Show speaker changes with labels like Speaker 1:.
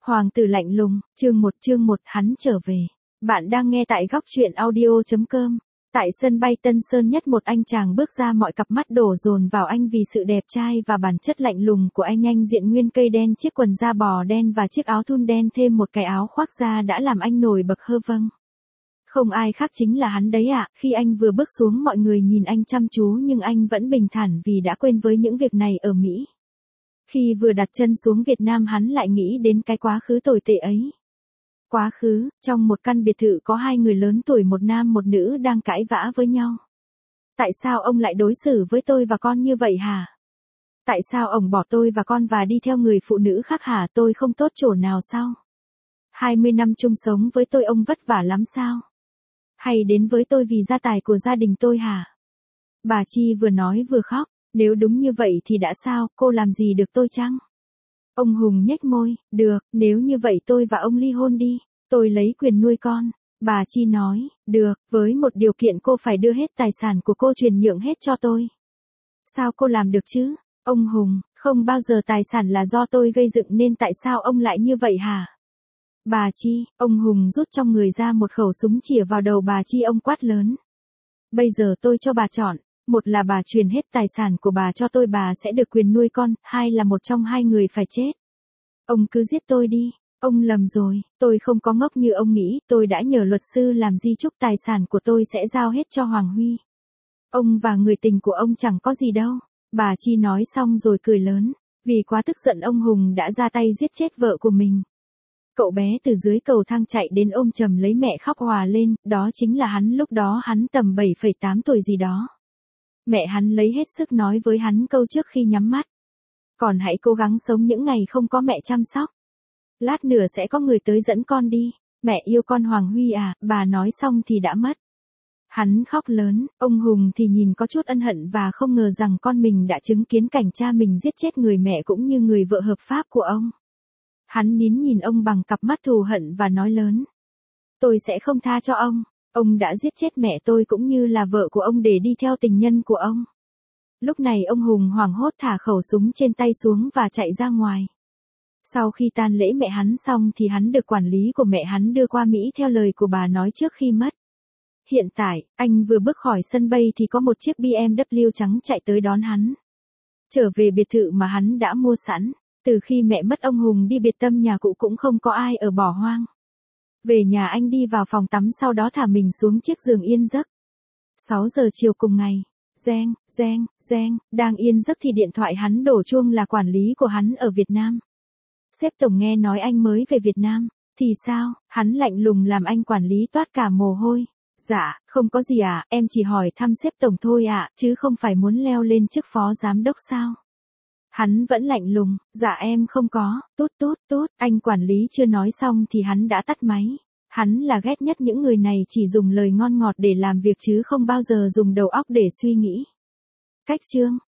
Speaker 1: Hoàng tử lạnh lùng, chương 1 hắn trở về. Bạn đang nghe tại góc truyện audio.com. Tại sân bay Tân Sơn Nhất, một anh chàng bước ra, mọi cặp mắt đổ dồn vào anh vì sự đẹp trai và bản chất lạnh lùng của anh. Anh diện nguyên cây đen, chiếc quần da bò đen và chiếc áo thun đen thêm một cái áo khoác da đã làm anh nổi bật hơn. Vâng. Không ai khác chính là hắn đấy ạ. Khi anh vừa bước xuống, mọi người nhìn anh chăm chú nhưng anh vẫn bình thản vì đã quên với những việc này ở Mỹ. Khi vừa đặt chân xuống Việt Nam, hắn lại nghĩ đến cái quá khứ tồi tệ ấy. Quá khứ, trong một căn biệt thự có hai người lớn tuổi, một nam một nữ đang cãi vã với nhau. Tại sao ông lại đối xử với tôi và con như vậy hả? Tại sao ông bỏ tôi và con và đi theo người phụ nữ khác hả? Tôi không tốt chỗ nào sao? 20 năm chung sống với tôi ông vất vả lắm sao? Hay đến với tôi vì gia tài của gia đình tôi hả? Bà Chi vừa nói vừa khóc. Nếu đúng như vậy thì đã sao, cô làm gì được tôi chăng? Ông Hùng nhếch môi, được, nếu như vậy tôi và ông ly hôn đi, tôi lấy quyền nuôi con. Bà Chi nói, được, với một điều kiện, cô phải đưa hết tài sản của cô, chuyển nhượng hết cho tôi. Sao cô làm được chứ? Ông Hùng, không bao giờ tài sản là do tôi gây dựng nên tại sao ông lại như vậy hả? Bà Chi, ông Hùng rút trong người ra một khẩu súng chĩa vào đầu bà Chi, ông quát lớn. Bây giờ tôi cho bà chọn. Một là bà truyền hết tài sản của bà cho tôi, bà sẽ được quyền nuôi con, hai là một trong hai người phải chết. Ông cứ giết tôi đi, ông lầm rồi, tôi không có ngốc như ông nghĩ, tôi đã nhờ luật sư làm di chúc, tài sản của tôi sẽ giao hết cho Hoàng Huy. Ông và người tình của ông chẳng có gì đâu. Bà Chi nói xong rồi cười lớn, vì quá tức giận ông Hùng đã ra tay giết chết vợ của mình. Cậu bé từ dưới cầu thang chạy đến ôm chầm lấy mẹ khóc òa lên, đó chính là hắn. Lúc đó hắn tầm 7,8 tuổi gì đó. Mẹ hắn lấy hết sức nói với hắn câu trước khi nhắm mắt. Còn hãy cố gắng sống những ngày không có mẹ chăm sóc. Lát nữa sẽ có người tới dẫn con đi. Mẹ yêu con Hoàng Huy à, bà nói xong thì đã mất. Hắn khóc lớn, ông Hùng thì nhìn có chút ân hận và không ngờ rằng con mình đã chứng kiến cảnh cha mình giết chết người mẹ cũng như người vợ hợp pháp của ông. Hắn nín nhìn ông bằng cặp mắt thù hận và nói lớn. Tôi sẽ không tha cho ông. Ông đã giết chết mẹ tôi cũng như là vợ của ông để đi theo tình nhân của ông. Lúc này ông Hùng hoảng hốt thả khẩu súng trên tay xuống và chạy ra ngoài. Sau khi tang lễ mẹ hắn xong thì hắn được quản lý của mẹ hắn đưa qua Mỹ theo lời của bà nói trước khi mất. Hiện tại, anh vừa bước khỏi sân bay thì có một chiếc BMW trắng chạy tới đón hắn. Trở về biệt thự mà hắn đã mua sẵn. Từ khi mẹ mất, ông Hùng đi biệt tâm, nhà cụ cũng không có ai ở, bỏ hoang. Về nhà, anh đi vào phòng tắm, sau đó thả mình xuống chiếc giường yên giấc. 6 giờ chiều cùng ngày, reng, đang yên giấc thì điện thoại hắn đổ chuông, là quản lý của hắn ở Việt Nam. Sếp tổng nghe nói anh mới về Việt Nam, thì sao? Hắn lạnh lùng làm anh quản lý toát cả mồ hôi. Dạ, không có gì ạ, em chỉ hỏi thăm sếp tổng thôi ạ, chứ không phải muốn leo lên chức phó giám đốc sao? Hắn vẫn lạnh lùng, dạ em không có, tốt, anh quản lý chưa nói xong thì hắn đã tắt máy. Hắn là ghét nhất những người này chỉ dùng lời ngon ngọt để làm việc chứ không bao giờ dùng đầu óc để suy nghĩ. Cách chương